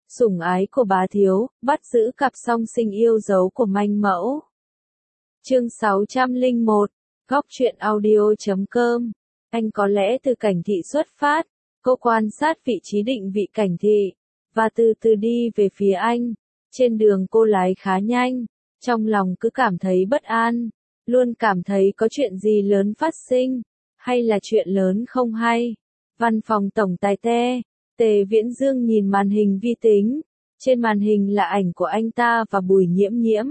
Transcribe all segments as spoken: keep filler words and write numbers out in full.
sủng ái của bá thiếu, bắt giữ cặp song sinh yêu dấu của manh mẫu. Chương sáu trăm lẻ một, góc truyện audio chấm com. Anh có lẽ từ Cảnh Thị xuất phát, cô quan sát vị trí định vị Cảnh Thị, và từ từ đi về phía anh. Trên đường cô lái khá nhanh, trong lòng cứ cảm thấy bất an, luôn cảm thấy có chuyện gì lớn phát sinh, hay là chuyện lớn không hay. Văn phòng tổng tài T, Tề Viễn Dương nhìn màn hình vi tính, trên màn hình là ảnh của anh ta và Bùi Nhiễm Nhiễm.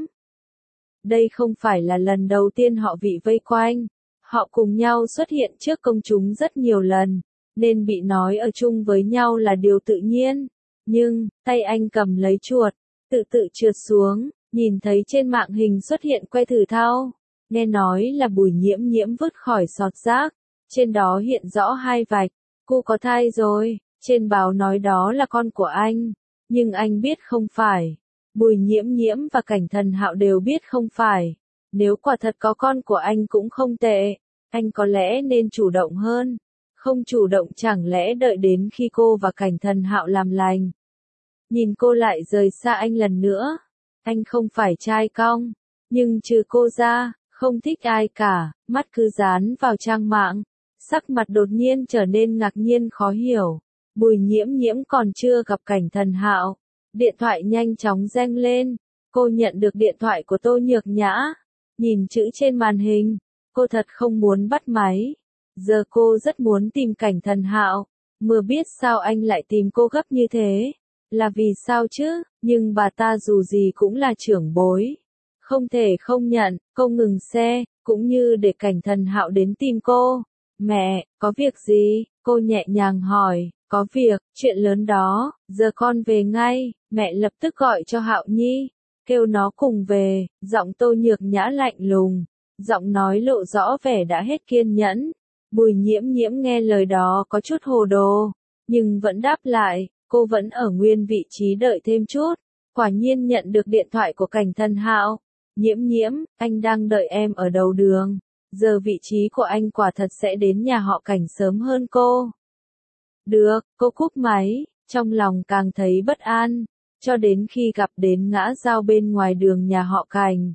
Đây không phải là lần đầu tiên họ bị vây quanh, họ cùng nhau xuất hiện trước công chúng rất nhiều lần, nên bị nói ở chung với nhau là điều tự nhiên. Nhưng, tay anh cầm lấy chuột, tự tự trượt xuống, nhìn thấy trên mạng hình xuất hiện que thử thao. Nghe nói là Bùi Nhiễm Nhiễm vứt khỏi sọt rác, trên đó hiện rõ hai vạch, cô có thai rồi, trên báo nói đó là con của anh, nhưng anh biết không phải. Bùi Nhiễm Nhiễm và Cảnh Thần Hạo đều biết không phải. Nếu quả thật có con của anh cũng không tệ, anh có lẽ nên chủ động hơn. Không chủ động chẳng lẽ đợi đến khi cô và Cảnh Thần Hạo làm lành. Nhìn cô lại rời xa anh lần nữa. Anh không phải trai cong, nhưng trừ cô ra, không thích ai cả, mắt cứ dán vào trang mạng. Sắc mặt đột nhiên trở nên ngạc nhiên khó hiểu. Bùi Nhiễm Nhiễm còn chưa gặp Cảnh Thần Hạo. Điện thoại nhanh chóng reng lên. Cô nhận được điện thoại của Tô Nhược Nhã. Nhìn chữ trên màn hình, cô thật không muốn bắt máy. Giờ cô rất muốn tìm Cảnh Thần Hạo. Mưa biết sao anh lại tìm cô gấp như thế. Là vì sao chứ, nhưng bà ta dù gì cũng là trưởng bối. Không thể không nhận, cô ngừng xe, cũng như để Cảnh Thần Hạo đến tìm cô. Mẹ, có việc gì? Cô nhẹ nhàng hỏi. Có việc, chuyện lớn đó, giờ con về ngay. Mẹ lập tức gọi cho Hạo Nhi, kêu nó cùng về. Giọng Tô Nhược Nhã lạnh lùng, giọng nói lộ rõ vẻ đã hết kiên nhẫn. Bùi Nhiễm Nhiễm nghe lời đó có chút hồ đồ, nhưng vẫn đáp lại. Cô vẫn ở nguyên vị trí đợi thêm chút. Quả nhiên nhận được điện thoại của Cảnh Thần Hạo. Nhiễm Nhiễm, anh đang đợi em ở đầu đường. Giờ vị trí của anh quả thật sẽ đến nhà họ Cảnh sớm hơn cô. Được, cô cúp máy, trong lòng càng thấy bất an, cho đến khi gặp đến ngã giao bên ngoài đường nhà họ Cảnh.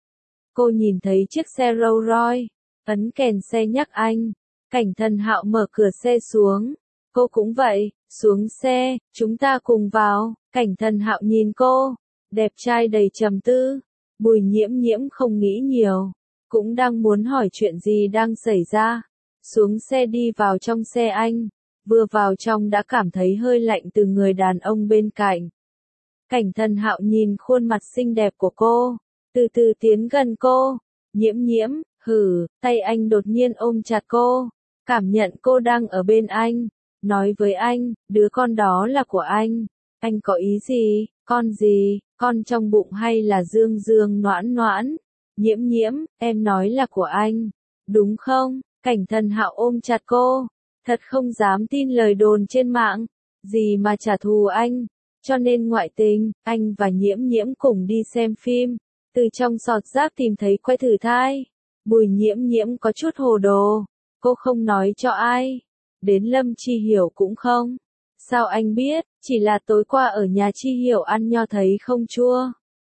Cô nhìn thấy chiếc xe Rolls Royce, ấn kèn xe nhắc anh. Cảnh Thần Hạo mở cửa xe xuống. Cô cũng vậy, xuống xe, chúng ta cùng vào. Cảnh Thần Hạo nhìn cô, đẹp trai đầy trầm tư. Bùi Nhiễm Nhiễm không nghĩ nhiều, cũng đang muốn hỏi chuyện gì đang xảy ra. Xuống xe đi vào trong xe anh. Vừa vào trong đã cảm thấy hơi lạnh từ người đàn ông bên cạnh. Cảnh Thần Hạo nhìn khuôn mặt xinh đẹp của cô, từ từ tiến gần cô. Nhiễm Nhiễm, hừ, tay anh đột nhiên ôm chặt cô, cảm nhận cô đang ở bên anh, nói với anh, đứa con đó là của anh. Anh có ý gì? Con gì? Con trong bụng hay là Dương Dương Noãn Noãn? Nhiễm Nhiễm, em nói là của anh, đúng không? Cảnh Thần Hạo ôm chặt cô. Thật không dám tin lời đồn trên mạng, gì mà trả thù anh, cho nên ngoại tình. Anh và Nhiễm Nhiễm cùng đi xem phim, từ trong sọt rác tìm thấy que thử thai. Bùi Nhiễm Nhiễm có chút hồ đồ, cô không nói cho ai, đến Lâm Chi Hiểu cũng không. Sao anh biết? Chỉ là tối qua ở nhà Chi Hiểu ăn nho thấy không chua,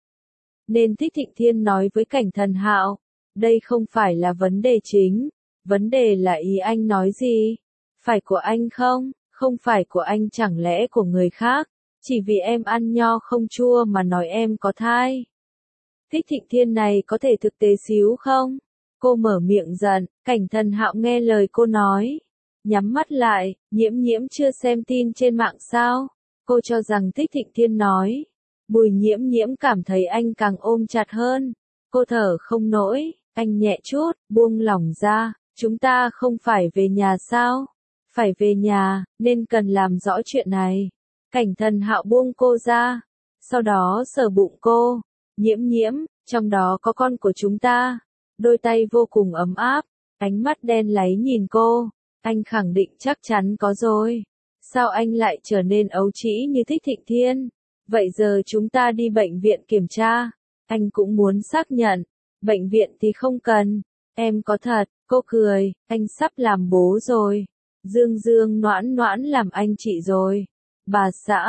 nên Thích Thịnh Thiên nói với Cảnh Thần Hạo. Đây không phải là vấn đề chính, vấn đề là ý anh nói gì. Phải của anh không? Không phải của anh chẳng lẽ của người khác? Chỉ vì em ăn nho không chua mà nói em có thai. Thích Thịnh Thiên này có thể thực tế xíu không? Cô mở miệng giận. Cảnh Thần Hạo nghe lời cô nói, nhắm mắt lại. Nhiễm Nhiễm chưa xem tin trên mạng sao? Cô cho rằng Thích Thịnh Thiên nói. Bùi Nhiễm Nhiễm cảm thấy anh càng ôm chặt hơn. Cô thở không nổi. Anh nhẹ chút, buông lỏng ra. Chúng ta không phải về nhà sao? Phải về nhà, nên cần làm rõ chuyện này. Cảnh Thần Hạo buông cô ra, sau đó sờ bụng cô. Nhiễm Nhiễm, trong đó có con của chúng ta. Đôi tay vô cùng ấm áp, ánh mắt đen láy nhìn cô. Anh khẳng định chắc chắn có rồi. Sao anh lại trở nên ấu trĩ như Thích Thịnh Thiên? Vậy giờ chúng ta đi bệnh viện kiểm tra. Anh cũng muốn xác nhận. Bệnh viện thì không cần. Em có thật. Cô cười, anh sắp làm bố rồi. Dương Dương Noãn Noãn làm anh chị rồi. Bà xã,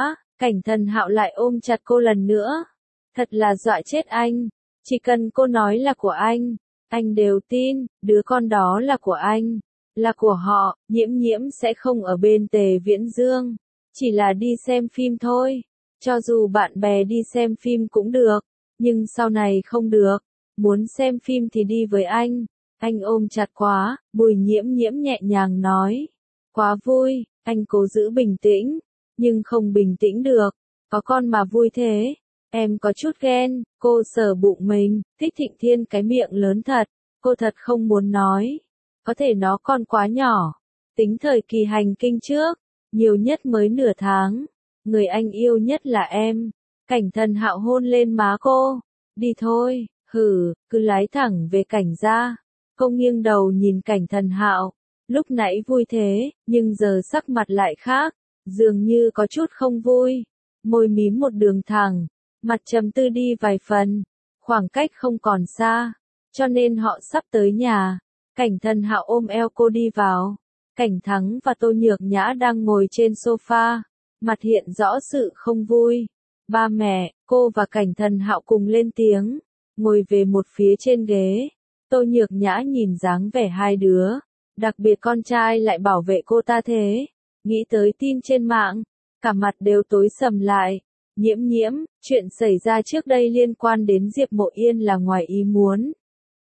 Cảnh Thần Hạo lại ôm chặt cô lần nữa. Thật là dọa chết anh. Chỉ cần cô nói là của anh, anh đều tin, đứa con đó là của anh, là của họ, Nhiễm Nhiễm sẽ không ở bên Tề Viễn Dương. Chỉ là đi xem phim thôi. Cho dù bạn bè đi xem phim cũng được, nhưng sau này không được. Muốn xem phim thì đi với anh. Anh ôm chặt quá, Bùi Nhiễm Nhiễm nhẹ nhàng nói. Quá vui, anh cố giữ bình tĩnh, nhưng không bình tĩnh được. Có con mà vui thế. Em có chút ghen, cô sờ bụng mình, Thích Thịnh Thiên cái miệng lớn thật, cô thật không muốn nói. Có thể nó còn quá nhỏ. Tính thời kỳ hành kinh trước, nhiều nhất mới nửa tháng. Người anh yêu nhất là em. Cảnh Thần Hạo hôn lên má cô. Đi thôi, hử, cứ lái thẳng về cảnh gia. Cô nghiêng đầu nhìn Cảnh Thần Hạo. Lúc nãy vui thế, nhưng giờ sắc mặt lại khác. Dường như có chút không vui. Môi mím một đường thẳng. Mặt trầm tư đi vài phần. Khoảng cách không còn xa. Cho nên họ sắp tới nhà. Cảnh Thần Hạo ôm eo cô đi vào. Cảnh Thắng và Tô Nhược Nhã đang ngồi trên sofa. Mặt hiện rõ sự không vui. Ba mẹ, cô và Cảnh Thần Hạo cùng lên tiếng. Ngồi về một phía trên ghế. Tô Nhược Nhã nhìn dáng vẻ hai đứa. Đặc biệt con trai lại bảo vệ cô ta thế. Nghĩ tới tin trên mạng. Cả mặt đều tối sầm lại. Nhiễm Nhiễm, chuyện xảy ra trước đây liên quan đến Diệp Mộ Yên là ngoài ý muốn.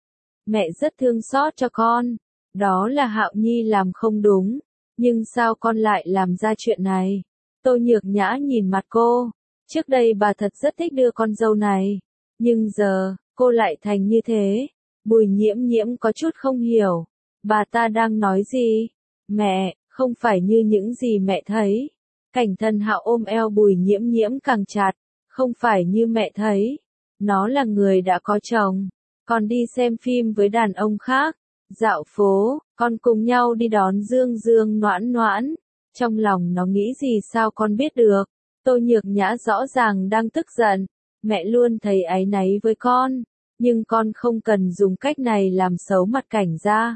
Mẹ rất thương xót cho con. Đó là Hạo Nhi làm không đúng. Nhưng sao con lại làm ra chuyện này? Tô Nhược Nhã nhìn mặt cô. Trước đây bà thật rất thích đưa con dâu này. Nhưng giờ, cô lại thành như thế. Bùi Nhiễm Nhiễm có chút không hiểu. Bà ta đang nói gì? Mẹ, không phải như những gì mẹ thấy. Cảnh Thần Hạo ôm eo Bùi Nhiễm Nhiễm càng chặt. Không phải như mẹ thấy. Nó là người đã có chồng. Còn đi xem phim với đàn ông khác. Dạo phố, con cùng nhau đi đón Dương Dương Noãn Noãn. Trong lòng nó nghĩ gì sao con biết được. Tô Nhược Nhã rõ ràng đang tức giận. Mẹ luôn thấy áy náy với con. Nhưng con không cần dùng cách này làm xấu mặt Cảnh gia.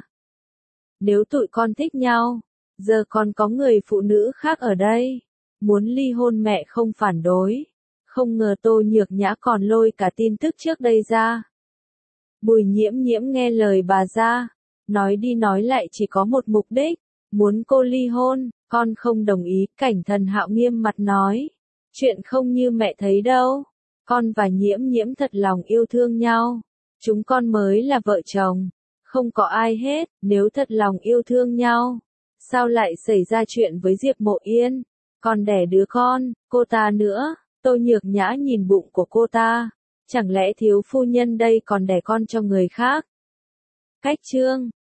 Nếu tụi con thích nhau, giờ còn có người phụ nữ khác ở đây. Muốn ly hôn mẹ không phản đối. Không ngờ Tô Nhược Nhã còn lôi cả tin tức trước đây ra. Bùi Nhiễm Nhiễm nghe lời bà ra. Nói đi nói lại chỉ có một mục đích. Muốn cô ly hôn, con không đồng ý. Cảnh Thần Hạo nghiêm mặt nói. Chuyện không như mẹ thấy đâu. Con và Nhiễm Nhiễm thật lòng yêu thương nhau. Chúng con mới là vợ chồng. Không có ai hết, nếu thật lòng yêu thương nhau. Sao lại xảy ra chuyện với Diệp Mộ Yên? Còn đẻ đứa con, cô ta nữa. Tô Nhược Nhã nhìn bụng của cô ta. Chẳng lẽ thiếu phu nhân đây còn đẻ con cho người khác? Cách chương